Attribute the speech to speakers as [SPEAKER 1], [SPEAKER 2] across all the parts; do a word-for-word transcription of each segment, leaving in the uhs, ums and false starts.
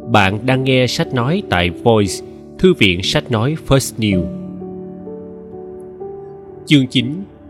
[SPEAKER 1] Bạn đang nghe sách nói tại Voice, thư viện sách nói First New. Chương chín.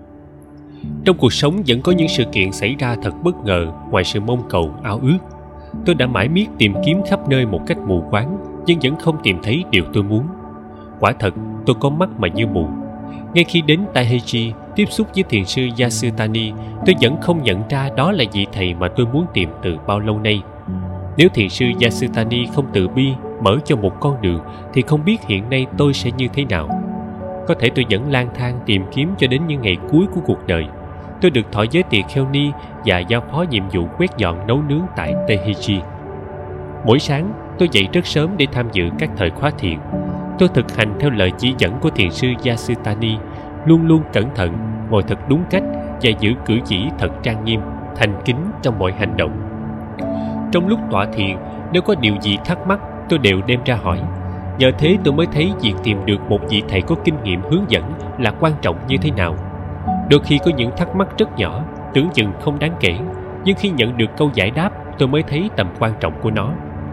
[SPEAKER 1] Trong cuộc sống vẫn có những sự kiện xảy ra thật bất ngờ ngoài sự mong cầu ao ước. Tôi đã mãi miết tìm kiếm khắp nơi một cách mù quáng, nhưng vẫn không tìm thấy điều tôi muốn. Quả thật, tôi có mắt mà như mù. Ngay khi đến Taheji tiếp xúc với thiền sư Yasutani, tôi vẫn không nhận ra đó là vị thầy mà tôi muốn tìm từ bao lâu nay. Nếu thiền sư Yasutani không từ bi mở cho một con đường, thì không biết hiện nay tôi sẽ như thế nào. Có thể tôi vẫn lang thang tìm kiếm cho đến những ngày cuối của cuộc đời. Tôi được thọ giới tỳ kheo ni và giao phó nhiệm vụ quét dọn nấu nướng tại Taheji. Mỗi sáng, tôi dậy rất sớm để tham dự các thời khóa thiền. Tôi thực hành theo lời chỉ dẫn của thiền sư Yasutani, luôn luôn cẩn thận, ngồi thật đúng cách và giữ cử chỉ thật trang nghiêm, thành kính trong mọi hành động. Trong lúc tọa thiền, nếu có điều gì thắc mắc, tôi đều đem ra hỏi. Nhờ thế tôi mới thấy việc tìm được một vị thầy có kinh nghiệm hướng dẫn là quan trọng như thế nào. Đôi khi có những thắc mắc rất nhỏ, tưởng chừng không đáng kể, nhưng khi nhận được câu giải đáp, tôi mới thấy tầm quan trọng của nó.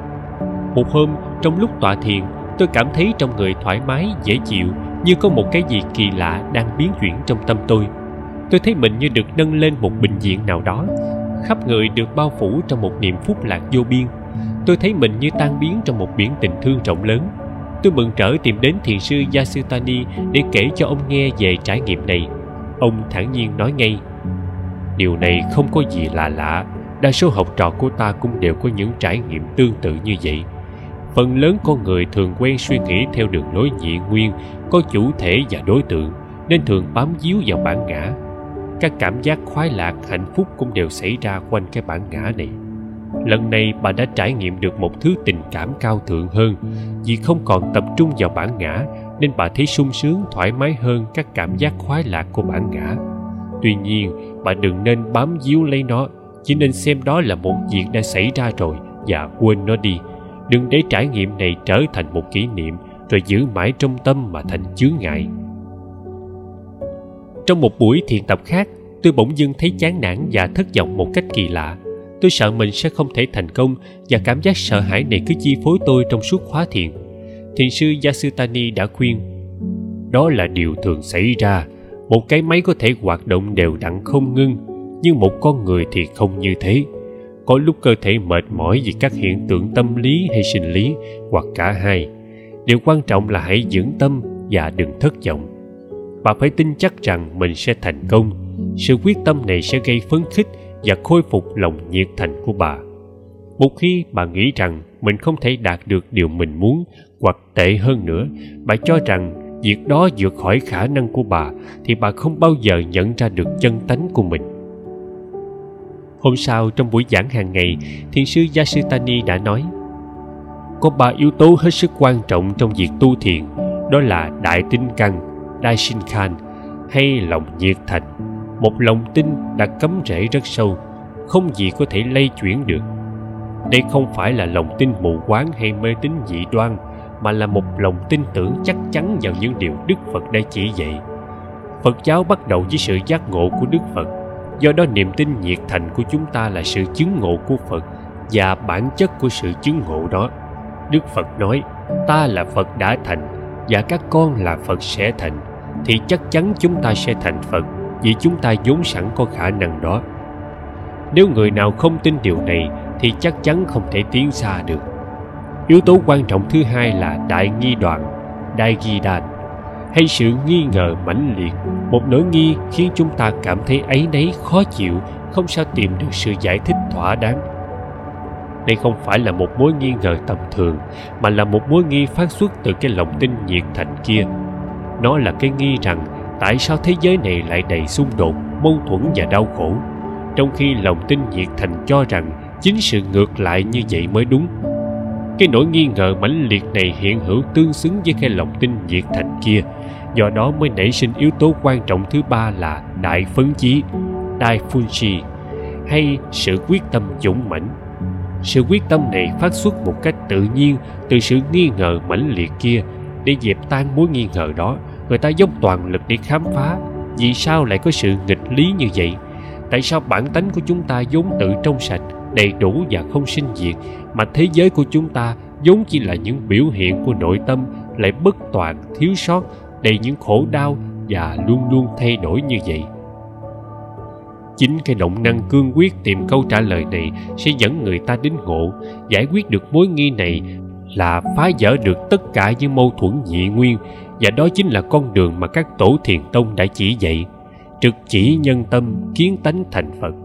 [SPEAKER 1] Một hôm, trong lúc tọa thiền, tôi cảm thấy trong người thoải mái, dễ chịu, như có một cái gì kỳ lạ đang biến chuyển trong tâm tôi. Tôi thấy mình như được nâng lên một bình diện nào đó, khắp người được bao phủ trong một niềm phúc lạc vô biên. Tôi thấy mình như tan biến trong một biển tình thương rộng lớn. Tôi mừng rỡ tìm đến thiền sư Yasutani để kể cho ông nghe về trải nghiệm này. Ông thản nhiên nói ngay: "Điều này không có gì lạ lạ. Đa số học trò của ta cũng đều có những trải nghiệm tương tự như vậy. Phần lớn con người thường quen suy nghĩ theo đường lối nhị nguyên, có chủ thể và đối tượng, nên thường bám víu vào bản ngã. Các cảm giác khoái lạc, hạnh phúc cũng đều xảy ra quanh cái bản ngã này. Lần này bà đã trải nghiệm được một thứ tình cảm cao thượng hơn, vì không còn tập trung vào bản ngã, nên bà thấy sung sướng, thoải mái hơn các cảm giác khoái lạc của bản ngã. Tuy nhiên, bà đừng nên bám víu lấy nó, chỉ nên xem đó là một việc đã xảy ra rồi và quên nó đi. Đừng để trải nghiệm này trở thành một kỷ niệm, rồi giữ mãi trong tâm mà thành chướng ngại." Trong một buổi thiền tập khác, tôi bỗng dưng thấy chán nản và thất vọng một cách kỳ lạ. Tôi sợ mình sẽ không thể thành công, và cảm giác sợ hãi này cứ chi phối tôi trong suốt khóa thiền. Thiền sư Yasutani đã khuyên: "Đó là điều thường xảy ra. Một cái máy có thể hoạt động đều đặn không ngưng, nhưng một con người thì không như thế. Có lúc cơ thể mệt mỏi vì các hiện tượng tâm lý hay sinh lý, hoặc cả hai. Điều quan trọng là hãy dưỡng tâm và đừng thất vọng. Bà phải tin chắc rằng mình sẽ thành công. Sự quyết tâm này sẽ gây phấn khích và khôi phục lòng nhiệt thành của bà. Một khi bà nghĩ rằng mình không thể đạt được điều mình muốn, hoặc tệ hơn nữa, bà cho rằng việc đó vượt khỏi khả năng của bà, thì bà không bao giờ nhận ra được chân tánh của mình." Hôm sau, trong buổi giảng hàng ngày, thiền sư Yasutani đã nói: "Có ba yếu tố hết sức quan trọng trong việc tu thiền, đó là đại tinh căn, Daishinkan, hay lòng nhiệt thành. Một lòng tin đã cắm rễ rất sâu, không gì có thể lay chuyển được. Đây không phải là lòng tin mù quáng hay mê tín dị đoan, mà là một lòng tin tưởng chắc chắn vào những điều Đức Phật đã chỉ dạy. Phật giáo bắt đầu với sự giác ngộ của Đức Phật. Do đó niềm tin nhiệt thành của chúng ta là sự chứng ngộ của Phật và bản chất của sự chứng ngộ đó. Đức Phật nói: ta là Phật đã thành, và các con là Phật sẽ thành, thì chắc chắn chúng ta sẽ thành Phật, vì chúng ta vốn sẵn có khả năng đó. Nếu người nào không tin điều này thì chắc chắn không thể tiến xa được." Yếu tố quan trọng thứ hai là đại nghi đoạn, Daigidan, hay sự nghi ngờ mãnh liệt. Một nỗi nghi khiến chúng ta cảm thấy áy náy, khó chịu, không sao tìm được sự giải thích thỏa đáng. Đây không phải là một mối nghi ngờ tầm thường, mà là một mối nghi phát xuất từ cái lòng tin nhiệt thành kia. Nó là cái nghi rằng tại sao thế giới này lại đầy xung đột, mâu thuẫn và đau khổ, trong khi lòng tin nhiệt thành cho rằng chính sự ngược lại như vậy mới đúng. Cái nỗi nghi ngờ mãnh liệt này hiện hữu tương xứng với cái lòng tin nhiệt thành kia, do đó mới nảy sinh yếu tố quan trọng thứ ba là đại phấn chí, Daifunshi, hay sự quyết tâm dũng mãnh. Sự quyết tâm này phát xuất một cách tự nhiên từ sự nghi ngờ mãnh liệt kia. Để dẹp tan mối nghi ngờ đó, người ta dốc toàn lực để khám phá vì sao lại có sự nghịch lý như vậy. Tại sao bản tánh của chúng ta vốn tự trong sạch, đầy đủ và không sinh diệt, mà thế giới của chúng ta vốn chỉ là những biểu hiện của nội tâm lại bất toàn, thiếu sót, đầy những khổ đau và luôn luôn thay đổi như vậy. Chính cái động năng cương quyết tìm câu trả lời này sẽ dẫn người ta đến ngộ. Giải quyết được mối nghi này là phá vỡ được tất cả những mâu thuẫn nhị nguyên, và đó chính là con đường mà các tổ thiền tông đã chỉ dạy: trực chỉ nhân tâm, kiến tánh thành Phật.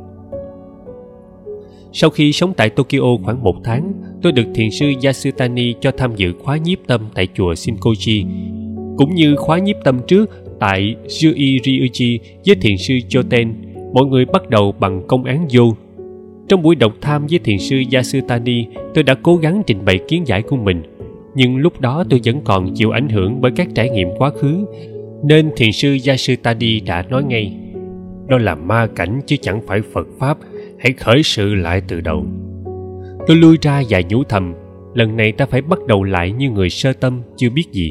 [SPEAKER 1] Sau khi sống tại Tokyo khoảng một tháng, tôi được thiền sư Yasutani cho tham dự khóa nhiếp tâm tại chùa Shinkoji. Cũng như khóa nhiếp tâm trước tại Jui Ryuji với thiền sư Choten, mọi người bắt đầu bằng công án vô. Trong buổi độc tham với thiền sư Yasutani, tôi đã cố gắng trình bày kiến giải của mình, nhưng lúc đó tôi vẫn còn chịu ảnh hưởng bởi các trải nghiệm quá khứ, nên thiền sư Yasutani đã nói ngay: đó là ma cảnh chứ chẳng phải Phật Pháp, hãy khởi sự lại từ đầu. Tôi lui ra và nhủ thầm, lần này ta phải bắt đầu lại như người sơ tâm chưa biết gì.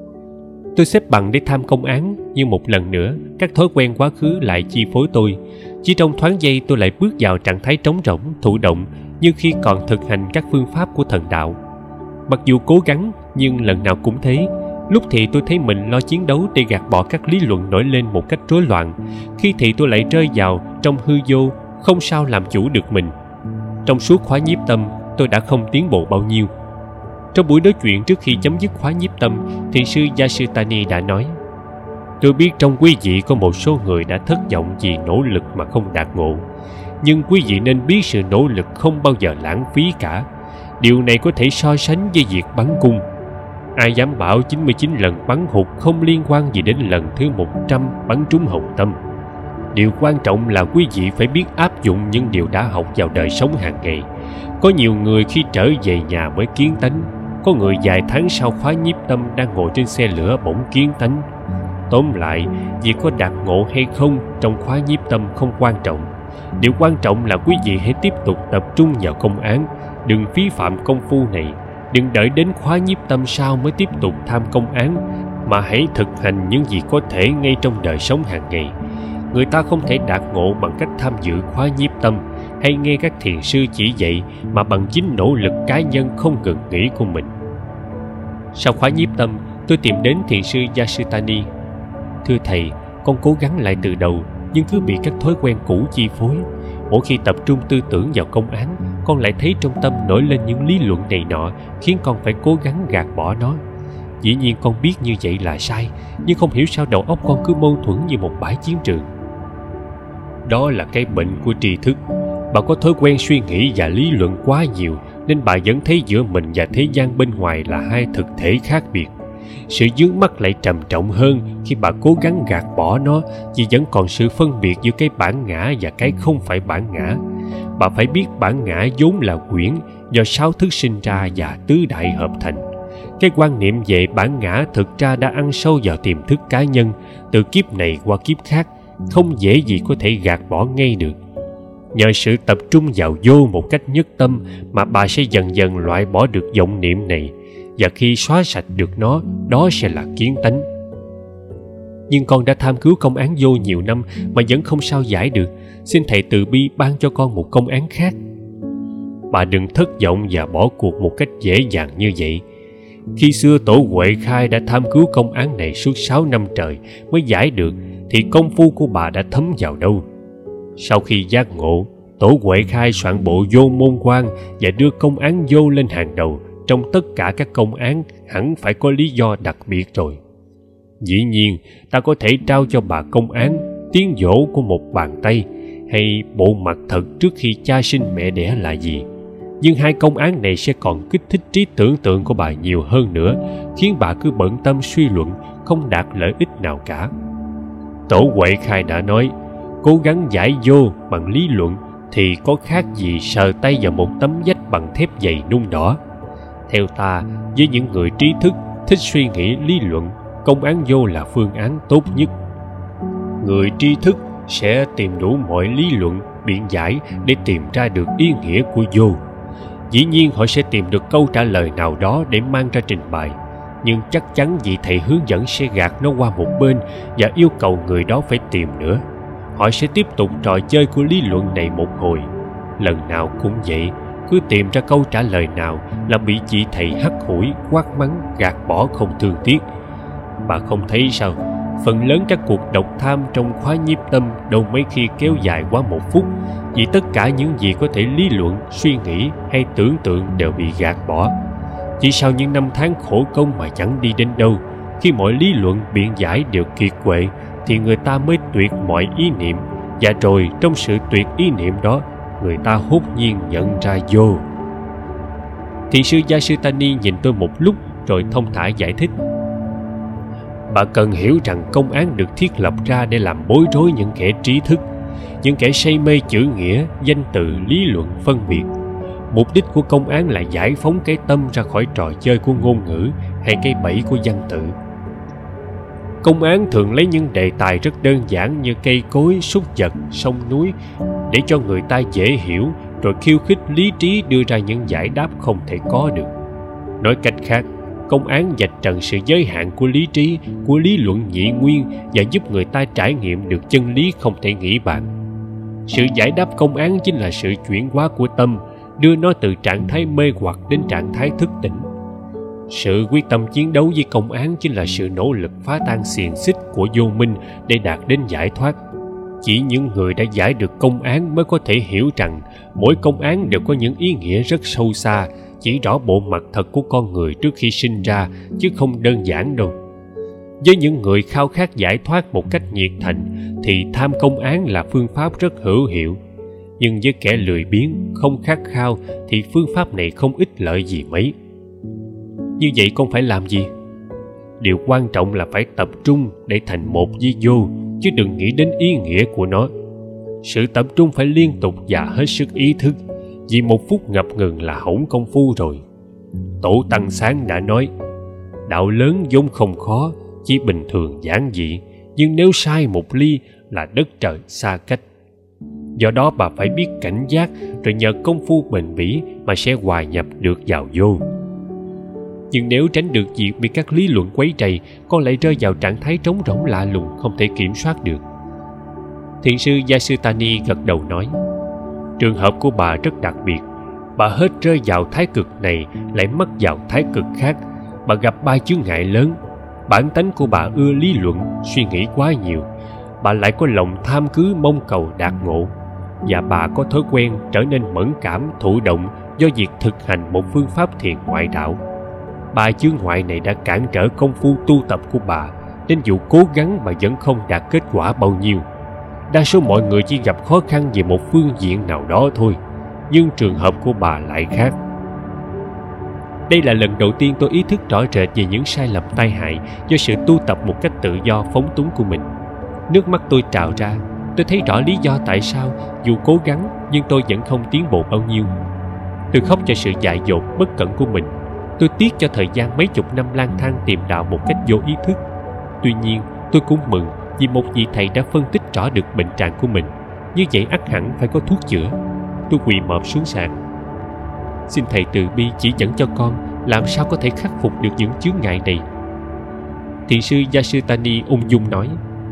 [SPEAKER 1] Tôi xếp bằng để tham công án, nhưng một lần nữa các thói quen quá khứ lại chi phối tôi. Chỉ trong thoáng giây tôi lại bước vào trạng thái trống rỗng, thụ động, như khi còn thực hành các phương pháp của thần đạo. Mặc dù cố gắng, nhưng lần nào cũng thế. Lúc thì tôi thấy mình lo chiến đấu để gạt bỏ các lý luận nổi lên một cách rối loạn, khi thì tôi lại rơi vào trong hư vô, không sao làm chủ được mình. Trong suốt khóa nhiếp tâm, tôi đã không tiến bộ bao nhiêu. Trong buổi nói chuyện trước khi chấm dứt khóa nhiếp tâm, thiền sư Yasutani đã nói: tôi biết trong quý vị có một số người đã thất vọng vì nỗ lực mà không đạt ngộ, nhưng quý vị nên biết sự nỗ lực không bao giờ lãng phí cả. Điều này có thể so sánh với việc bắn cung. Ai dám bảo chín mươi chín lần bắn hụt không liên quan gì đến lần thứ một trăm bắn trúng hồng tâm. Điều quan trọng là quý vị phải biết áp dụng những điều đã học vào đời sống hàng ngày. Có nhiều người khi trở về nhà mới kiến tánh, có người vài tháng sau khóa nhiếp tâm đang ngồi trên xe lửa bỗng kiến tánh. Tóm lại, việc có đạt ngộ hay không trong khóa nhiếp tâm không quan trọng. Điều quan trọng là quý vị hãy tiếp tục tập trung vào công án, đừng phí phạm công phu này. Đừng đợi đến khóa nhiếp tâm sau mới tiếp tục tham công án, mà hãy thực hành những gì có thể ngay trong đời sống hàng ngày. Người ta không thể đạt ngộ bằng cách tham dự khóa nhiếp tâm hay nghe các thiền sư chỉ dạy, mà bằng chính nỗ lực cá nhân không ngừng nghỉ của mình. Sau khóa nhiếp tâm, tôi tìm đến thiền sư Yasutani. Thưa thầy, con cố gắng lại từ đầu, nhưng cứ bị các thói quen cũ chi phối. Mỗi khi tập trung tư tưởng vào công án, con lại thấy trong tâm nổi lên những lý luận này nọ, khiến con phải cố gắng gạt bỏ nó. Dĩ nhiên con biết như vậy là sai, nhưng không hiểu sao đầu óc con cứ mâu thuẫn như một bãi chiến trường. Đó là cái bệnh của tri thức. Bà có thói quen suy nghĩ và lý luận quá nhiều, nên bà vẫn thấy giữa mình và thế gian bên ngoài là hai thực thể khác biệt. Sự vướng mắc lại trầm trọng hơn khi bà cố gắng gạt bỏ nó, vì vẫn còn sự phân biệt giữa cái bản ngã và cái không phải bản ngã. Bà phải biết bản ngã vốn là quyển, do sáu thức sinh ra và tứ đại hợp thành. Cái quan niệm về bản ngã thực ra đã ăn sâu vào tiềm thức cá nhân, từ kiếp này qua kiếp khác, không dễ gì có thể gạt bỏ ngay được. Nhờ sự tập trung vào vô một cách nhất tâm mà bà sẽ dần dần loại bỏ được vọng niệm này, và khi xóa sạch được nó, đó sẽ là kiến tánh. Nhưng con đã tham cứu công án vô nhiều năm mà vẫn không sao giải được. Xin thầy từ bi ban cho con một công án khác. Bà đừng thất vọng và bỏ cuộc một cách dễ dàng như vậy. Khi xưa Tổ Huệ Khai đã tham cứu công án này suốt sáu năm trời mới giải được, thì công phu của bà đã thấm vào đâu. Sau khi giác ngộ, Tổ Huệ Khai soạn bộ Vô Môn Quan và đưa công án vô lên hàng đầu. Trong tất cả các công án hẳn phải có lý do đặc biệt rồi. Dĩ nhiên, ta có thể trao cho bà công án tiếng dỗ của một bàn tay, hay bộ mặt thật trước khi cha sinh mẹ đẻ là gì. Nhưng hai công án này sẽ còn kích thích trí tưởng tượng của bà nhiều hơn nữa, khiến bà cứ bận tâm suy luận, không đạt lợi ích nào cả. Tổ Huệ Khai đã nói, cố gắng giải vô bằng lý luận thì có khác gì sờ tay vào một tấm vách bằng thép dày nung đỏ. Theo ta, với những người trí thức thích suy nghĩ lý luận, công án vô là phương án tốt nhất. Người tri thức sẽ tìm đủ mọi lý luận, biện giải để tìm ra được ý nghĩa của vô. Dĩ nhiên họ sẽ tìm được câu trả lời nào đó để mang ra trình bày, nhưng chắc chắn vị thầy hướng dẫn sẽ gạt nó qua một bên và yêu cầu người đó phải tìm nữa. Họ sẽ tiếp tục trò chơi của lý luận này một hồi. Lần nào cũng vậy, cứ tìm ra câu trả lời nào là bị chị thầy hắt hủi, quát mắng, gạt bỏ không thương tiếc. Bà không thấy sao? Phần lớn các cuộc độc tham trong khóa nhiếp tâm đâu mấy khi kéo dài quá một phút, vì tất cả những gì có thể lý luận, suy nghĩ hay tưởng tượng đều bị gạt bỏ. Chỉ sau những năm tháng khổ công mà chẳng đi đến đâu, khi mọi lý luận biện giải đều kiệt quệ, thì người ta mới tuyệt mọi ý niệm, và rồi trong sự tuyệt ý niệm đó, người ta hốt nhiên nhận ra vô. Thiền sư Yasutani nhìn tôi một lúc rồi thông thả giải thích. Bà cần hiểu rằng công án được thiết lập ra để làm bối rối những kẻ trí thức, những kẻ say mê chữ nghĩa, danh từ, lý luận, phân biệt. Mục đích của công án là giải phóng cái tâm ra khỏi trò chơi của ngôn ngữ hay cái bẫy của văn tự. Công án thường lấy những đề tài rất đơn giản như cây cối, súc vật, sông núi để cho người ta dễ hiểu, rồi khiêu khích lý trí đưa ra những giải đáp không thể có được. Nói cách khác, công án vạch trần sự giới hạn của lý trí, của lý luận nhị nguyên và giúp người ta trải nghiệm được chân lý không thể nghĩ bàn. Sự giải đáp công án chính là sự chuyển hóa của tâm, đưa nó từ trạng thái mê hoặc đến trạng thái thức tỉnh. Sự quyết tâm chiến đấu với công án chính là sự nỗ lực phá tan xiềng xích của vô minh để đạt đến giải thoát. Chỉ những người đã giải được công án mới có thể hiểu rằng mỗi công án đều có những ý nghĩa rất sâu xa, chỉ rõ bộ mặt thật của con người trước khi sinh ra, chứ không đơn giản đâu. Với những người khao khát giải thoát một cách nhiệt thành thì tham công án là phương pháp rất hữu hiệu. Nhưng với kẻ lười biếng, không khát khao thì phương pháp này không ích lợi gì mấy. Như vậy con phải làm gì? Điều quan trọng là phải tập trung để thành một với vô, chứ đừng nghĩ đến ý nghĩa của nó. Sự tập trung phải liên tục và hết sức ý thức, vì một phút ngập ngừng là hỏng công phu rồi. Tổ Tăng Sáng đã nói, đạo lớn vốn không khó, chỉ bình thường giản dị, nhưng nếu sai một ly là đất trời xa cách. Do đó bà phải biết cảnh giác, rồi nhờ công phu bền bỉ mà sẽ hòa nhập được vào vô. Nhưng nếu tránh được việc bị các lý luận quấy rầy, con lại rơi vào trạng thái trống rỗng lạ lùng không thể kiểm soát được. Thiền sư Yasutani gật đầu nói, trường hợp của bà rất đặc biệt. Bà hết rơi vào thái cực này lại mắc vào thái cực khác. Bà gặp ba chướng ngại lớn. Bản tánh của bà ưa lý luận, suy nghĩ quá nhiều. Bà lại có lòng tham cứ mong cầu đạt ngộ. Và bà có thói quen trở nên mẫn cảm, thụ động do việc thực hành một phương pháp thiền ngoại đạo. Ba chướng ngại này đã cản trở công phu tu tập của bà, nên dù cố gắng bà vẫn không đạt kết quả bao nhiêu. Đa số mọi người chỉ gặp khó khăn về một phương diện nào đó thôi, nhưng trường hợp của bà lại khác. Đây là lần đầu tiên tôi ý thức rõ rệt về những sai lầm tai hại do sự tu tập một cách tự do phóng túng của mình. Nước mắt tôi trào ra. Tôi thấy rõ lý do tại sao dù cố gắng nhưng tôi vẫn không tiến bộ bao nhiêu. Tôi khóc cho sự dại dột, bất cẩn của mình. Tôi tiếc cho thời gian mấy chục năm lang thang tìm đạo một cách vô ý thức. Tuy nhiên, tôi cũng mừng vì một vị thầy đã phân tích rõ được bệnh trạng của mình. Như vậy ắt hẳn phải có thuốc chữa. Tôi quỳ mọp xuống sàn. Xin thầy từ bi chỉ dẫn cho con làm sao có thể khắc phục được những chướng ngại này. Thiền sư Yasutani ung dung nói,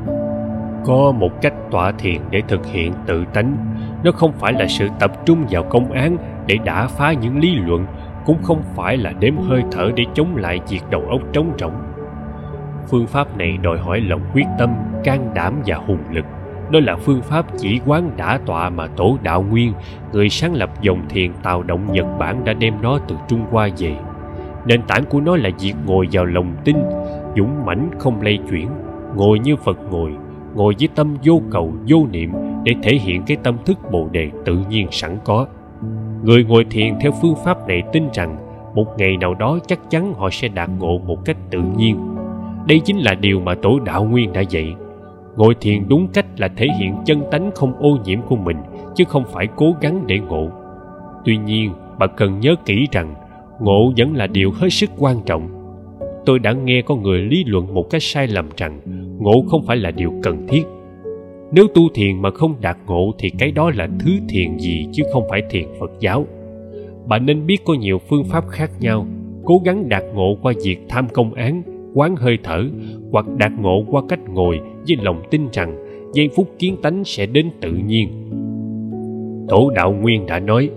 [SPEAKER 1] có một cách tọa thiền để thực hiện tự tánh. Nó không phải là sự tập trung vào công án để đả phá những lý luận, cũng không phải là đếm hơi thở để chống lại việc đầu óc trống rỗng. Phương pháp này đòi hỏi lòng quyết tâm, can đảm và hùng lực. Đó là phương pháp chỉ quán đả tọa mà Tổ Đạo Nguyên, người sáng lập dòng thiền Tào Động Nhật Bản, đã đem nó từ Trung Hoa về. Nền tảng của nó là việc ngồi vào lòng tin, dũng mãnh không lay chuyển, ngồi như Phật ngồi, ngồi với tâm vô cầu vô niệm để thể hiện cái tâm thức Bồ Đề tự nhiên sẵn có. Người ngồi thiền theo phương pháp này tin rằng một ngày nào đó chắc chắn họ sẽ đạt ngộ một cách tự nhiên. Đây chính là điều mà Tổ Đạo Nguyên đã dạy. Ngồi thiền đúng cách là thể hiện chân tánh không ô nhiễm của mình, chứ không phải cố gắng để ngộ. Tuy nhiên, bà cần nhớ kỹ rằng ngộ vẫn là điều hết sức quan trọng. Tôi đã nghe có người lý luận một cách sai lầm rằng ngộ không phải là điều cần thiết. Nếu tu thiền mà không đạt ngộ thì cái đó là thứ thiền gì chứ không phải thiền Phật giáo. Bạn nên biết có nhiều phương pháp khác nhau. Cố gắng đạt ngộ qua việc tham công án, quán hơi thở, hoặc đạt ngộ qua cách ngồi với lòng tin rằng giây phút kiến tánh sẽ đến tự nhiên. Tổ Đạo Nguyên đã nói,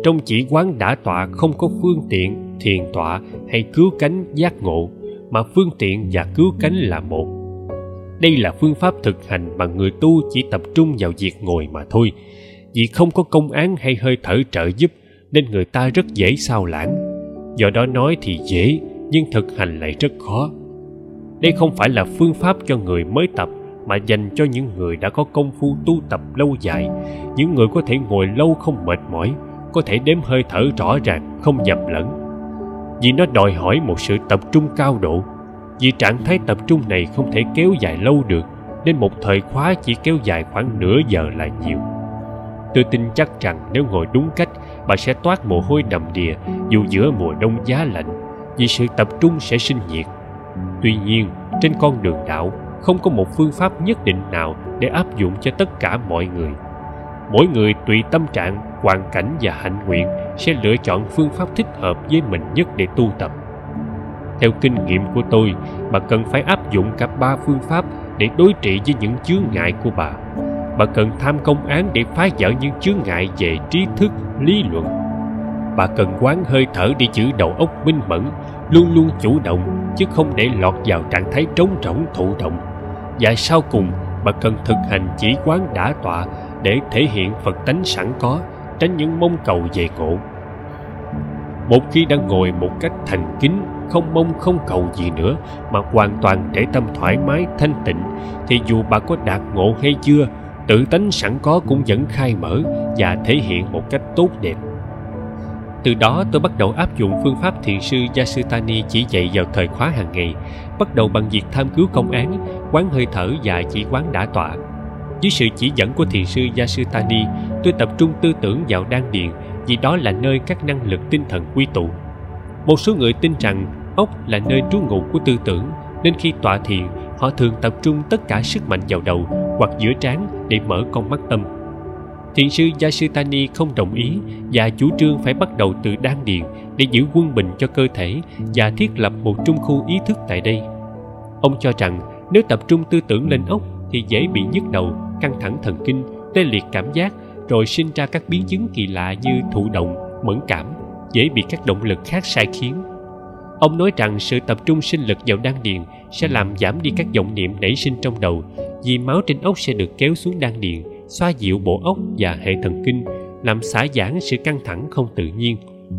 [SPEAKER 1] Trong chỉ quán đả tọa không có phương tiện thiền tọa hay cứu cánh giác ngộ, mà phương tiện và cứu cánh là một. Đây là phương pháp thực hành mà người tu chỉ tập trung vào việc ngồi mà thôi. Vì không có công án hay hơi thở trợ giúp nên người ta rất dễ sao lãng. Do đó nói thì dễ, nhưng thực hành lại rất khó. Đây không phải là phương pháp cho người mới tập, mà dành cho những người đã có công phu tu tập lâu dài, những người có thể ngồi lâu không mệt mỏi, có thể đếm hơi thở rõ ràng, không nhầm lẫn. Vì nó đòi hỏi một sự tập trung cao độ. Vì trạng thái tập trung này không thể kéo dài lâu được, nên một thời khóa chỉ kéo dài khoảng nửa giờ là nhiều. Tôi tin chắc rằng nếu ngồi đúng cách, bạn sẽ toát mồ hôi đầm đìa dù giữa mùa đông giá lạnh, vì sự tập trung sẽ sinh nhiệt. Tuy nhiên, trên con đường đạo, không có một phương pháp nhất định nào để áp dụng cho tất cả mọi người. Mỗi người tùy tâm trạng, hoàn cảnh và hạnh nguyện sẽ lựa chọn phương pháp thích hợp với mình nhất để tu tập. Theo kinh nghiệm của tôi, bà cần phải áp dụng cả ba phương pháp để đối trị với những chướng ngại của bà. Bà cần tham công án để phá vỡ những chướng ngại về trí thức, lý luận. Bà cần quán hơi thở để giữ đầu óc minh mẫn, luôn luôn chủ động, chứ không để lọt vào trạng thái trống rỗng thụ động. Và sau cùng, bà cần thực hành chỉ quán đả tọa để thể hiện Phật tánh sẵn có, tránh những mong cầu về ngộ. Một khi đã ngồi một cách thành kính, không mong không cầu gì nữa, mà hoàn toàn để tâm thoải mái thanh tịnh, thì dù bà có đạt ngộ hay chưa, tự tánh sẵn có cũng vẫn khai mở và thể hiện một cách tốt đẹp. Từ đó tôi bắt đầu áp dụng phương pháp thiền sư Yasutani chỉ dạy vào thời khóa hàng ngày, bắt đầu bằng việc tham cứu công án, quán hơi thở và chỉ quán đả tọa. Dưới sự chỉ dẫn của thiền sư Yasutani, tôi tập trung tư tưởng vào đan điền, vì đó là nơi các năng lực tinh thần quy tụ. Một số người tin rằng óc là nơi trú ngụ của tư tưởng, nên khi tọa thiền, họ thường tập trung tất cả sức mạnh vào đầu hoặc giữa trán để mở con mắt tâm. Thiền sư Yasutani không đồng ý và chủ trương phải bắt đầu từ đan điền để giữ quân bình cho cơ thể và thiết lập một trung khu ý thức tại đây. Ông cho rằng nếu tập trung tư tưởng lên óc thì dễ bị nhức đầu, căng thẳng thần kinh, tê liệt cảm giác, rồi sinh ra các biến chứng kỳ lạ như thụ động, mẫn cảm, dễ bị các động lực khác sai khiến. Ông nói rằng sự tập trung sinh lực vào đan điền sẽ làm giảm đi các vọng niệm nảy sinh trong đầu, vì máu trên óc sẽ được kéo xuống đan điền, xoa dịu bộ óc và hệ thần kinh, làm xả giãn sự căng thẳng không tự nhiên.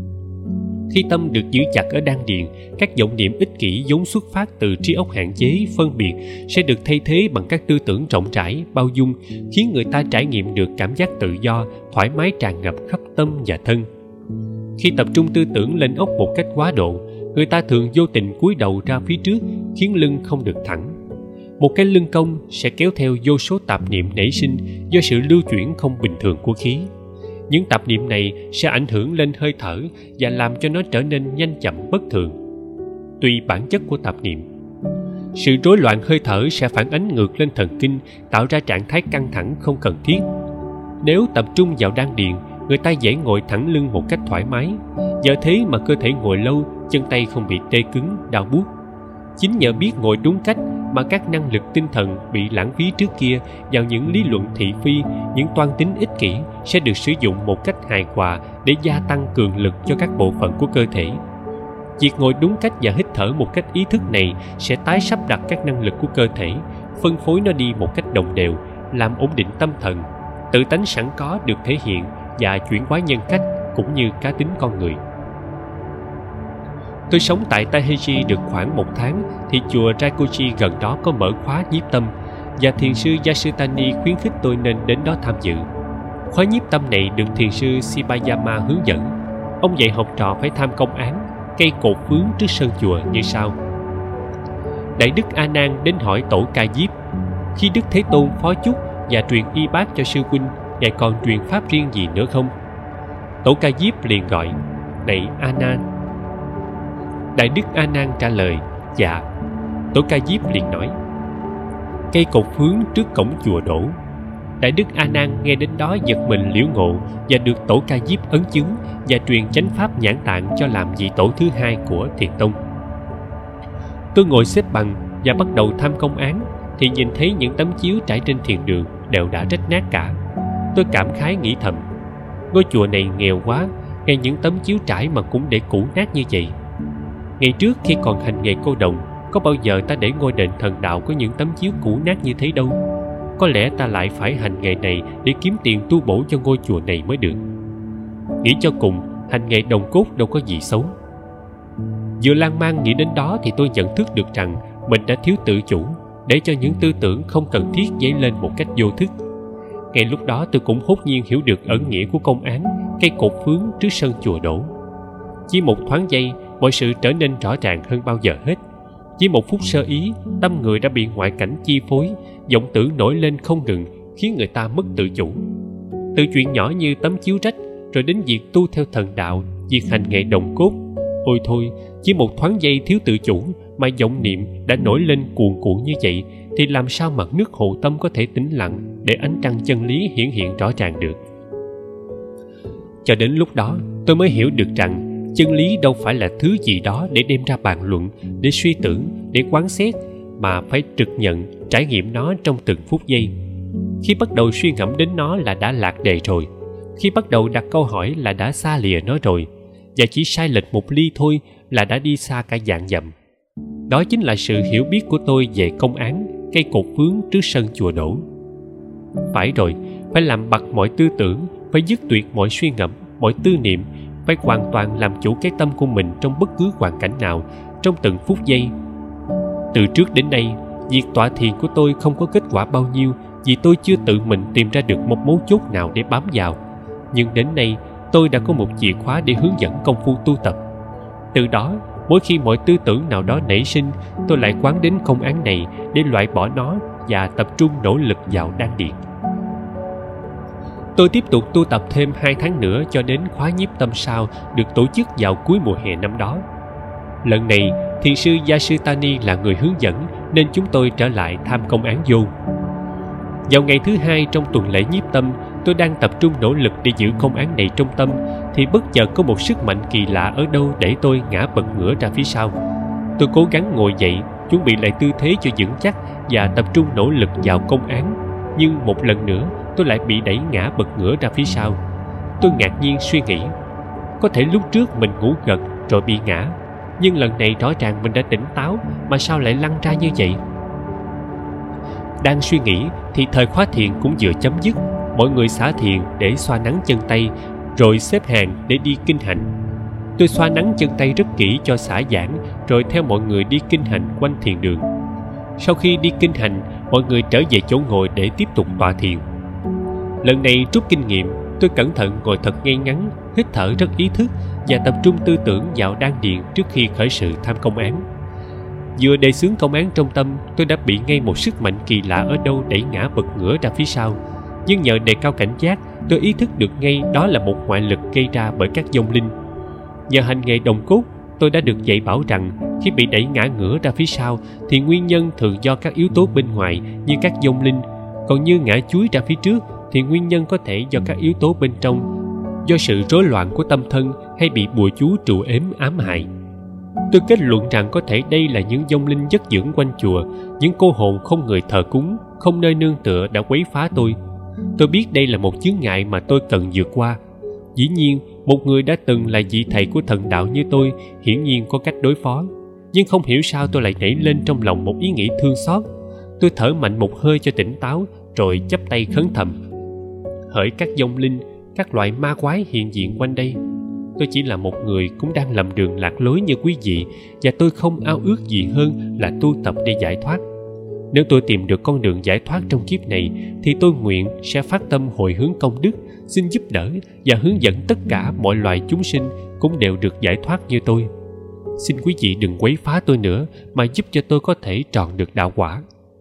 [SPEAKER 1] Khi tâm được giữ chặt ở đan điền, các vọng niệm ích kỷ vốn xuất phát từ trí óc hạn chế, phân biệt sẽ được thay thế bằng các tư tưởng rộng rãi, bao dung, khiến người ta trải nghiệm được cảm giác tự do, thoải mái tràn ngập khắp tâm và thân. Khi tập trung tư tưởng lên óc một cách quá độ, người ta thường vô tình cúi đầu ra phía trước, khiến lưng không được thẳng. Một cái lưng cong sẽ kéo theo vô số tạp niệm nảy sinh do sự lưu chuyển không bình thường của khí. Những tạp niệm này sẽ ảnh hưởng lên hơi thở và làm cho nó trở nên nhanh chậm bất thường. Tùy bản chất của tạp niệm, sự rối loạn hơi thở sẽ phản ánh ngược lên thần kinh, tạo ra trạng thái căng thẳng không cần thiết. Nếu tập trung vào đan điền, người ta dễ ngồi thẳng lưng một cách thoải mái. Nhờ thế mà cơ thể ngồi lâu, chân tay không bị tê cứng, đau buốt. Chính nhờ biết ngồi đúng cách mà các năng lực tinh thần bị lãng phí trước kia vào những lý luận thị phi, những toan tính ích kỷ sẽ được sử dụng một cách hài hòa để gia tăng cường lực cho các bộ phận của cơ thể. Việc ngồi đúng cách và hít thở một cách ý thức này sẽ tái sắp đặt các năng lực của cơ thể, phân phối nó đi một cách đồng đều, làm ổn định tâm thần. Tự tánh sẵn có được thể hiện và chuyển hóa nhân cách cũng như cá tính con người. Tôi sống tại Taheji được khoảng một tháng thì chùa Raikoji gần đó có mở khóa nhiếp tâm, và thiền sư Yasutani khuyến khích tôi nên đến đó tham dự. Khóa nhiếp tâm này được thiền sư Shibayama hướng dẫn. Ông dạy học trò phải tham công án, cây cột phướng trước sân chùa như sau. Đại đức A Nan đến hỏi tổ Ca Diếp: khi Đức Thế Tôn phó chúc và truyền y bát cho sư huynh, ngài còn truyền pháp riêng gì nữa không? Tổ Ca Diếp liền gọi: này A Nan. Đại đức A Nan trả lời: dạ. Tổ Ca Diếp liền nói: cây cột phướng trước cổng chùa đổ. Đại đức A Nan nghe đến đó giật mình liễu ngộ và được tổ Ca Diếp ấn chứng và truyền chánh pháp nhãn tạng cho làm vị tổ thứ hai của Thiền Tông. Tôi ngồi xếp bằng và bắt đầu tham công án thì nhìn thấy những tấm chiếu trải trên thiền đường đều đã rách nát cả. Tôi cảm khái nghĩ thầm: ngôi chùa này nghèo quá, ngay những tấm chiếu trải mà cũng để cũ nát như vậy. Ngày trước khi còn hành nghề cô đồng, có bao giờ ta để ngôi đền thần đạo có những tấm chiếu cũ nát như thế đâu. Có lẽ ta lại phải hành nghề này để kiếm tiền tu bổ cho ngôi chùa này mới được. Nghĩ cho cùng, hành nghề đồng cốt đâu có gì xấu. Vừa lan man nghĩ đến đó thì tôi nhận thức được rằng mình đã thiếu tự chủ, để cho những tư tưởng không cần thiết dấy lên một cách vô thức. Ngay lúc đó tôi cũng hốt nhiên hiểu được ẩn nghĩa của công án cây cột phướng trước sân chùa đổ. Chỉ một thoáng giây, mọi sự trở nên rõ ràng hơn bao giờ hết. Chỉ một phút sơ ý, tâm người đã bị ngoại cảnh chi phối, vọng tưởng nổi lên không ngừng, khiến người ta mất tự chủ. Từ chuyện nhỏ như tấm chiếu rách, rồi đến việc tu theo thần đạo, việc hành nghề đồng cốt. Ôi thôi, chỉ một thoáng giây thiếu tự chủ mà vọng niệm đã nổi lên cuồn cuộn như vậy, thì làm sao mặt nước hồ tâm có thể tĩnh lặng để ánh trăng chân lý hiển hiện rõ ràng được. Cho đến lúc đó, tôi mới hiểu được rằng chân lý đâu phải là thứ gì đó để đem ra bàn luận, để suy tưởng, để quán xét, mà phải trực nhận, trải nghiệm nó trong từng phút giây. Khi bắt đầu suy ngẫm đến nó là đã lạc đề rồi. Khi bắt đầu đặt câu hỏi là đã xa lìa nó rồi. Và chỉ sai lệch một ly thôi là đã đi xa cả vạn dặm. Đó chính là sự hiểu biết của tôi về công án cây cột phướng trước sân chùa đổ. Phải rồi, phải làm bặt mọi tư tưởng, phải dứt tuyệt mọi suy ngẫm, mọi tư niệm, phải hoàn toàn làm chủ cái tâm của mình trong bất cứ hoàn cảnh nào, trong từng phút giây. Từ trước đến nay, việc tọa thiền của tôi không có kết quả bao nhiêu vì tôi chưa tự mình tìm ra được một mấu chốt nào để bám vào. Nhưng đến nay, tôi đã có một chìa khóa để hướng dẫn công phu tu tập. Từ đó, mỗi khi mọi tư tưởng nào đó nảy sinh, tôi lại quán đến công án này để loại bỏ nó và tập trung nỗ lực vào đan điền. Tôi tiếp tục tu tập thêm hai tháng nữa cho đến khóa nhiếp tâm sau được tổ chức vào cuối mùa hè năm đó. Lần này, thiền sư Yasutani là người hướng dẫn nên chúng tôi trở lại tham công án vô. Vào ngày thứ hai trong tuần lễ nhiếp tâm, tôi đang tập trung nỗ lực để giữ công án này trong tâm, thì bất chợt có một sức mạnh kỳ lạ ở đâu để tôi ngã bật ngửa ra phía sau. Tôi cố gắng ngồi dậy, chuẩn bị lại tư thế cho vững chắc và tập trung nỗ lực vào công án. Nhưng một lần nữa, tôi lại bị đẩy ngã bật ngửa ra phía sau. Tôi ngạc nhiên suy nghĩ, có thể lúc trước mình ngủ gật rồi bị ngã, nhưng lần này rõ ràng mình đã tỉnh táo, mà sao lại lăn ra như vậy? Đang suy nghĩ thì thời khóa thiền cũng vừa chấm dứt. Mọi người xả thiền để xoa nắng chân tay, rồi xếp hàng để đi kinh hành. Tôi xoa nắng chân tay rất kỹ cho xả giãn, rồi theo mọi người đi kinh hành quanh thiền đường. Sau khi đi kinh hành, mọi người trở về chỗ ngồi để tiếp tục tọa thiền. Lần này rút kinh nghiệm, tôi cẩn thận ngồi thật ngay ngắn, hít thở rất ý thức và tập trung tư tưởng vào đan điền trước khi khởi sự tham công án. Vừa đề xướng công án trong tâm, tôi đã bị ngay một sức mạnh kỳ lạ ở đâu đẩy ngã bật ngửa ra phía sau. Nhưng nhờ đề cao cảnh giác, tôi ý thức được ngay đó là một ngoại lực gây ra bởi các vong linh. Nhờ hành nghề đồng cốt, tôi đã được dạy bảo rằng khi bị đẩy ngã ngửa ra phía sau thì nguyên nhân thường do các yếu tố bên ngoài như các vong linh, còn như ngã chúi ra phía trước thì nguyên nhân có thể do các yếu tố bên trong, do sự rối loạn của tâm thân hay bị bùa chú trụ ếm ám hại. Tôi kết luận rằng có thể đây là những vong linh giấc dưỡng quanh chùa, những cô hồn không người thờ cúng, không nơi nương tựa đã quấy phá tôi. Tôi biết đây là một chướng ngại mà tôi cần vượt qua. Dĩ nhiên, một người đã từng là vị thầy của thần đạo như tôi hiển nhiên có cách đối phó. Nhưng không hiểu sao tôi lại nảy lên trong lòng một ý nghĩ thương xót. Tôi thở mạnh một hơi cho tỉnh táo, rồi chắp tay khấn thầm: hỡi các vong linh, các loại ma quái hiện diện quanh đây, tôi chỉ là một người cũng đang lầm đường lạc lối như quý vị, và tôi không ao ước gì hơn là tu tập để giải thoát. Nếu tôi tìm được con đường giải thoát trong kiếp này, thì tôi nguyện sẽ phát tâm hồi hướng công đức, xin giúp đỡ và hướng dẫn tất cả mọi loài chúng sinh cũng đều được giải thoát như tôi. Xin quý vị đừng quấy phá tôi nữa, mà giúp cho tôi có thể tròn được đạo quả.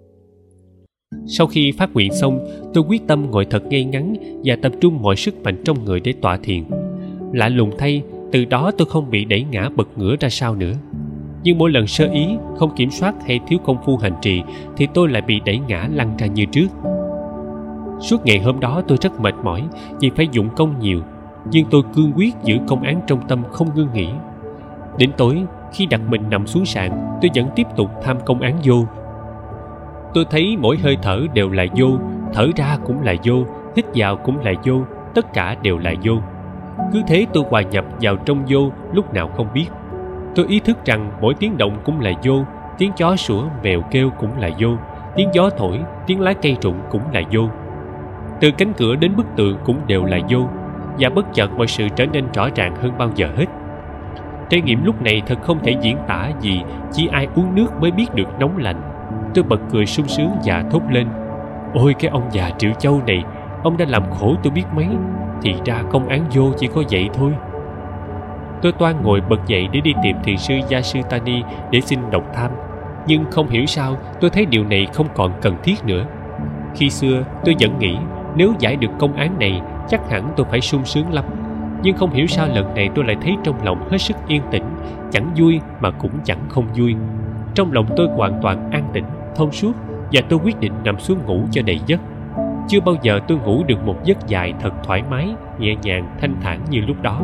[SPEAKER 1] Sau khi phát nguyện xong, tôi quyết tâm ngồi thật ngay ngắn và tập trung mọi sức mạnh trong người để tọa thiền. Lạ lùng thay, từ đó tôi không bị đẩy ngã bật ngửa ra sau nữa. Nhưng mỗi lần sơ ý, không kiểm soát hay thiếu công phu hành trì thì tôi lại bị đẩy ngã lăn ra như trước. Suốt ngày hôm đó tôi rất mệt mỏi vì phải dụng công nhiều, nhưng tôi cương quyết giữ công án trong tâm không ngưng nghỉ. Đến tối, khi đặt mình nằm xuống sàn, tôi vẫn tiếp tục tham công án vô. Tôi thấy mỗi hơi thở đều là vô, thở ra cũng là vô, hít vào cũng là vô, tất cả đều là vô. Cứ thế tôi hòa nhập vào trong vô lúc nào không biết. Tôi ý thức rằng mỗi tiếng động cũng là vô, tiếng chó sủa, mèo kêu cũng là vô, tiếng gió thổi, tiếng lá cây rụng cũng là vô. Từ cánh cửa đến bức tượng cũng đều là vô, và bất chợt mọi sự trở nên rõ ràng hơn bao giờ hết. Trải nghiệm lúc này thật không thể diễn tả vì chỉ ai uống nước mới biết được nóng lạnh. Tôi bật cười sung sướng và thốt lên: ôi cái ông già Triệu Châu này, ông đã làm khổ tôi biết mấy. Thì ra công án vô chỉ có vậy thôi. Tôi toan ngồi bật dậy để đi tìm thiền sư Yasutani để xin độc tham, nhưng không hiểu sao tôi thấy điều này không còn cần thiết nữa. Khi xưa tôi vẫn nghĩ nếu giải được công án này chắc hẳn tôi phải sung sướng lắm, nhưng không hiểu sao lần này tôi lại thấy trong lòng hết sức yên tĩnh, chẳng vui mà cũng chẳng không vui. Trong lòng tôi hoàn toàn an tĩnh, thông suốt, và tôi quyết định nằm xuống ngủ cho đầy giấc. Chưa bao giờ tôi ngủ được một giấc dài thật thoải mái, nhẹ nhàng, thanh thản như lúc đó.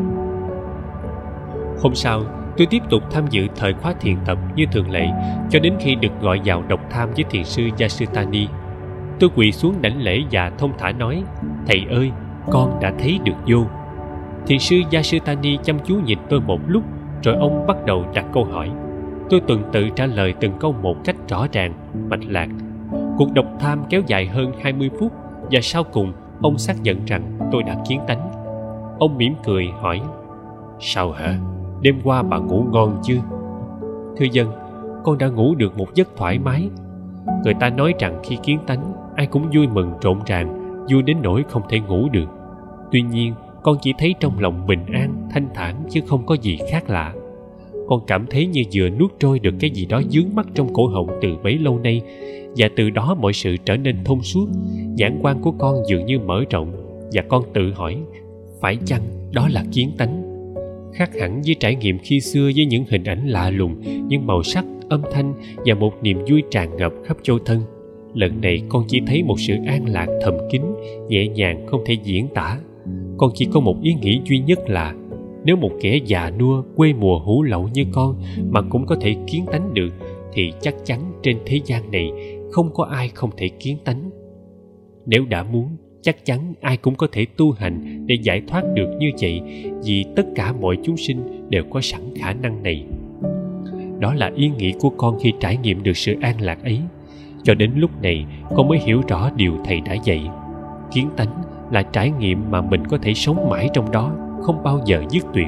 [SPEAKER 1] Hôm sau, tôi tiếp tục tham dự thời khóa thiền tập như thường lệ cho đến khi được gọi vào độc tham với thiền sư Yasutani. Tôi quỳ xuống đảnh lễ và thông thả nói: thầy ơi, con đã thấy được vô. Thiền sư Yasutani chăm chú nhìn tôi một lúc, rồi ông bắt đầu đặt câu hỏi. Tôi tuần tự trả lời từng câu một cách rõ ràng, mạch lạc. Cuộc độc tham kéo dài hơn hai mươi phút, và sau cùng ông xác nhận rằng tôi đã kiến tánh. Ông mỉm cười hỏi: sao hả? Đêm qua bà ngủ ngon chưa? Thưa dân, con đã ngủ được một giấc thoải mái. Người ta nói rằng khi kiến tánh, ai cũng vui mừng rộn ràng, vui đến nỗi không thể ngủ được. Tuy nhiên, con chỉ thấy trong lòng bình an, thanh thản chứ không có gì khác lạ. Con cảm thấy như vừa nuốt trôi được cái gì đó vướng mắc trong cổ họng từ bấy lâu nay, và từ đó mọi sự trở nên thông suốt. Nhãn quan của con dường như mở rộng, và con tự hỏi: phải chăng đó là kiến tánh? Khác hẳn với trải nghiệm khi xưa với những hình ảnh lạ lùng, những màu sắc, âm thanh và một niềm vui tràn ngập khắp châu thân. Lần này con chỉ thấy một sự an lạc thầm kín, nhẹ nhàng không thể diễn tả. Con chỉ có một ý nghĩ duy nhất là nếu một kẻ già nua quê mùa hủ lậu như con mà cũng có thể kiến tánh được, thì chắc chắn trên thế gian này không có ai không thể kiến tánh. Nếu đã muốn, chắc chắn ai cũng có thể tu hành để giải thoát được như vậy, vì tất cả mọi chúng sinh đều có sẵn khả năng này. Đó là ý nghĩ của con khi trải nghiệm được sự an lạc ấy. Cho đến lúc này, con mới hiểu rõ điều thầy đã dạy. Kiến tánh là trải nghiệm mà mình có thể sống mãi trong đó, không bao giờ dứt tuyệt.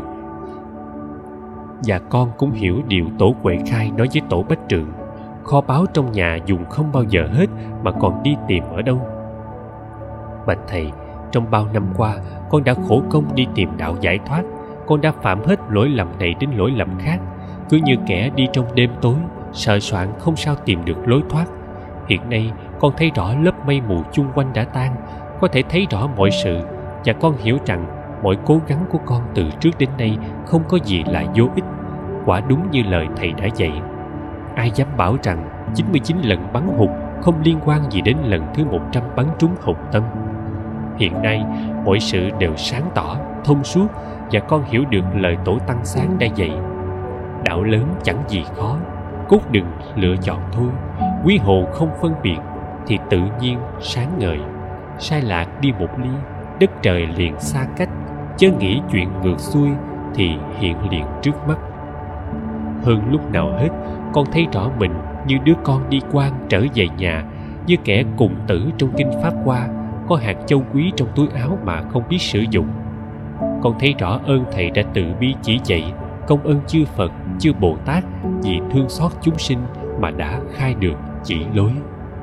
[SPEAKER 1] Và con cũng hiểu điều Tổ Huệ Khai nói với Tổ Bách Trượng: kho báu trong nhà dùng không bao giờ hết mà còn đi tìm ở đâu. Bạch thầy, trong bao năm qua, con đã khổ công đi tìm đạo giải thoát. Con đã phạm hết lỗi lầm này đến lỗi lầm khác, cứ như kẻ đi trong đêm tối, sợ soạn không sao tìm được lối thoát. Hiện nay, con thấy rõ lớp mây mù chung quanh đã tan, có thể thấy rõ mọi sự, và con hiểu rằng mọi cố gắng của con từ trước đến nay không có gì là vô ích. Quả đúng như lời thầy đã dạy. Ai dám bảo rằng chín mươi chín lần bắn hụt không liên quan gì đến lần thứ một trăm bắn trúng hồn tâm. Hiện nay, mọi sự đều sáng tỏ, thông suốt, và con hiểu được lời Tổ Tăng Sáng đã dạy. Đạo lớn chẳng gì khó, cốt đừng lựa chọn thôi. Quý hồ không phân biệt, thì tự nhiên sáng ngời. Sai lạc đi một ly, đất trời liền xa cách. Chớ nghĩ chuyện ngược xuôi, thì hiện liền trước mắt. Hơn lúc nào hết, con thấy rõ mình như đứa con đi quan trở về nhà, như kẻ cùng tử trong kinh Pháp Hoa, có hạt châu quý trong túi áo mà không biết sử dụng. Con thấy rõ ơn thầy đã từ bi chỉ dạy, công ơn chư Phật, chư Bồ Tát vì thương xót chúng sinh mà đã khai được chỉ lối.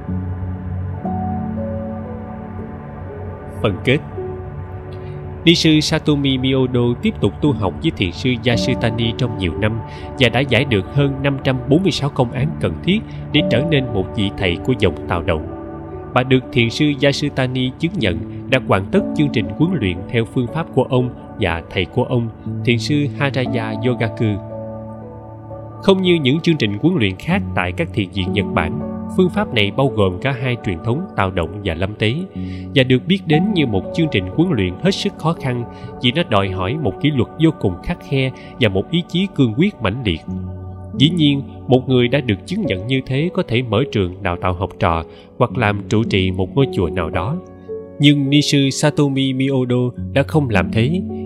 [SPEAKER 1] Phần kết. Ni sư Satomi Miodo tiếp tục tu học với thiền sư Yasutani trong nhiều năm và đã giải được hơn năm trăm bốn mươi sáu công án cần thiết để trở nên một vị thầy của dòng Tào Động. Bà được thiền sư Yasutani chứng nhận đã hoàn tất chương trình huấn luyện theo phương pháp của ông và thầy của ông, thiền sư Haraya Yogaku. Không như những chương trình huấn luyện khác tại các thiền viện Nhật Bản, phương pháp này bao gồm cả hai truyền thống Tào Động và Lâm Tế, và được biết đến như một chương trình huấn luyện hết sức khó khăn vì nó đòi hỏi một kỷ luật vô cùng khắt khe và một ý chí cương quyết mãnh liệt. Dĩ nhiên, một người đã được chứng nhận như thế có thể mở trường đào tạo học trò hoặc làm trụ trì một ngôi chùa nào đó. Nhưng ni sư Satomi Miodo đã không làm thế,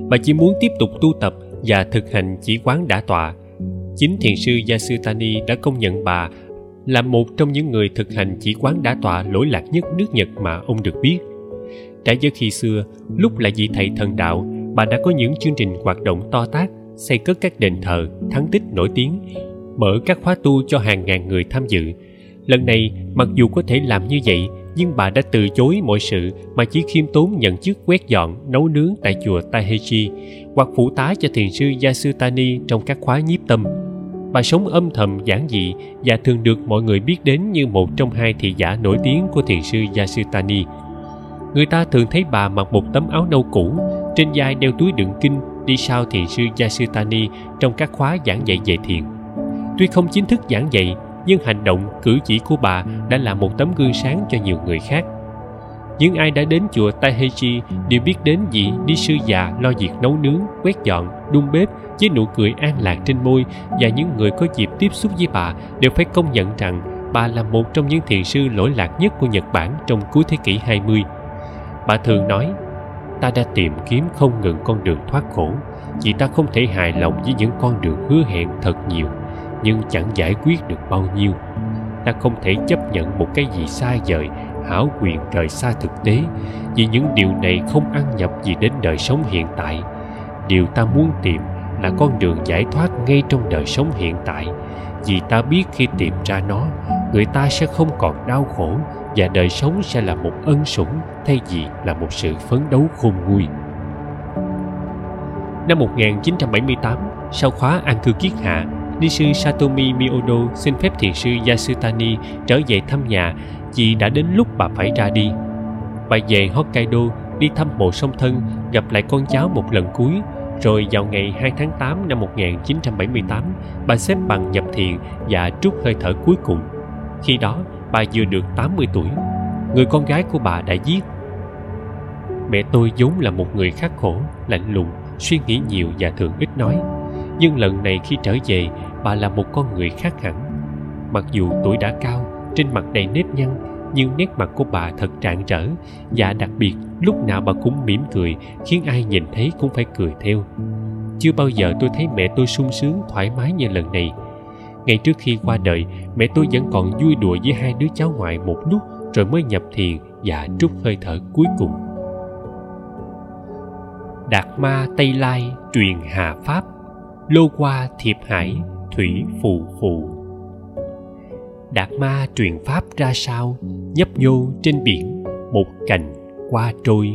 [SPEAKER 1] Bà chỉ muốn tiếp tục tu tập và thực hành chỉ quán đả tọa. Chính thiền sư Yasutani đã công nhận bà là một trong những người thực hành chỉ quán đả tọa lỗi lạc nhất nước Nhật mà ông được biết. Trái với khi xưa, lúc là vị thầy thần đạo, bà đã có những chương trình hoạt động to tát, xây cất các đền thờ, thắng tích nổi tiếng, mở các khóa tu cho hàng ngàn người tham dự. Lần này, mặc dù có thể làm như vậy, nhưng bà đã từ chối mọi sự mà chỉ khiêm tốn nhận chức quét dọn, nấu nướng tại chùa Tahechi, hoặc phụ tá cho thiền sư Yasutani trong các khóa nhiếp tâm. Bà sống âm thầm giản dị và thường được mọi người biết đến như một trong hai thị giả nổi tiếng của thiền sư Yasutani. Người ta thường thấy bà mặc một tấm áo nâu cũ, trên vai đeo túi đựng kinh, đi sau thiền sư Yasutani trong các khóa giảng dạy về thiền. Tuy không chính thức giảng dạy, nhưng hành động, cử chỉ của bà đã là một tấm gương sáng cho nhiều người khác. Những ai đã đến chùa Tahechi đều biết đến vị ni sư già lo việc nấu nướng, quét dọn, đun bếp với nụ cười an lạc trên môi, và những người có dịp tiếp xúc với bà đều phải công nhận rằng bà là một trong những thiền sư lỗi lạc nhất của Nhật Bản trong cuối thế kỷ hai mươi. Bà thường nói, ta đã tìm kiếm không ngừng con đường thoát khổ, vì ta không thể hài lòng với những con đường hứa hẹn thật nhiều, nhưng chẳng giải quyết được bao nhiêu. Ta không thể chấp nhận một cái gì xa vời, hão quyền rời xa thực tế, vì những điều này không ăn nhập gì đến đời sống hiện tại. Điều ta muốn tìm là con đường giải thoát ngay trong đời sống hiện tại, vì ta biết khi tìm ra nó, người ta sẽ không còn đau khổ và đời sống sẽ là một ân sủng thay vì là một sự phấn đấu khôn nguôi. Năm một nghìn chín trăm bảy mươi tám, sau khóa an cư kiết hạ, ni sư Satomi Miodo xin phép thiền sư Yasutani trở về thăm nhà vì đã đến lúc bà phải ra đi. Bà về Hokkaido đi thăm mộ song thân, gặp lại con cháu một lần cuối, rồi vào ngày hai tháng tám năm một nghìn chín trăm bảy mươi tám, bà xếp bằng nhập thiền và trút hơi thở cuối cùng. Khi đó, bà vừa được tám mươi tuổi. Người con gái của bà đã viết: Mẹ tôi vốn là một người khắc khổ, lạnh lùng, suy nghĩ nhiều và thường ít nói. Nhưng lần này khi trở về, bà là một con người khác hẳn. Mặc dù tuổi đã cao, trên mặt đầy nếp nhăn, nhưng nét mặt của bà thật rạng rỡ, và đặc biệt lúc nào bà cũng mỉm cười, khiến ai nhìn thấy cũng phải cười theo. Chưa bao giờ tôi thấy mẹ tôi sung sướng, thoải mái như lần này. Ngay trước khi qua đời, mẹ tôi vẫn còn vui đùa với hai đứa cháu ngoại một lúc, rồi mới nhập thiền và trút hơi thở cuối cùng. Đạt ma Tây Lai truyền Hà Pháp, lô qua thiệp hải, thủy phù phù. Đạt ma truyền Pháp ra sao, nhấp nhô trên biển, một cành qua trôi.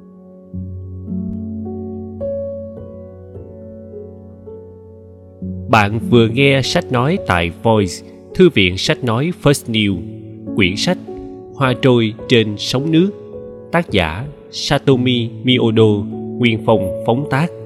[SPEAKER 1] Bạn vừa nghe sách nói tại Voice, thư viện sách nói First New, quyển sách Hoa trôi trên sóng nước, tác giả Satomi Miodo, nguyên phong phóng tác.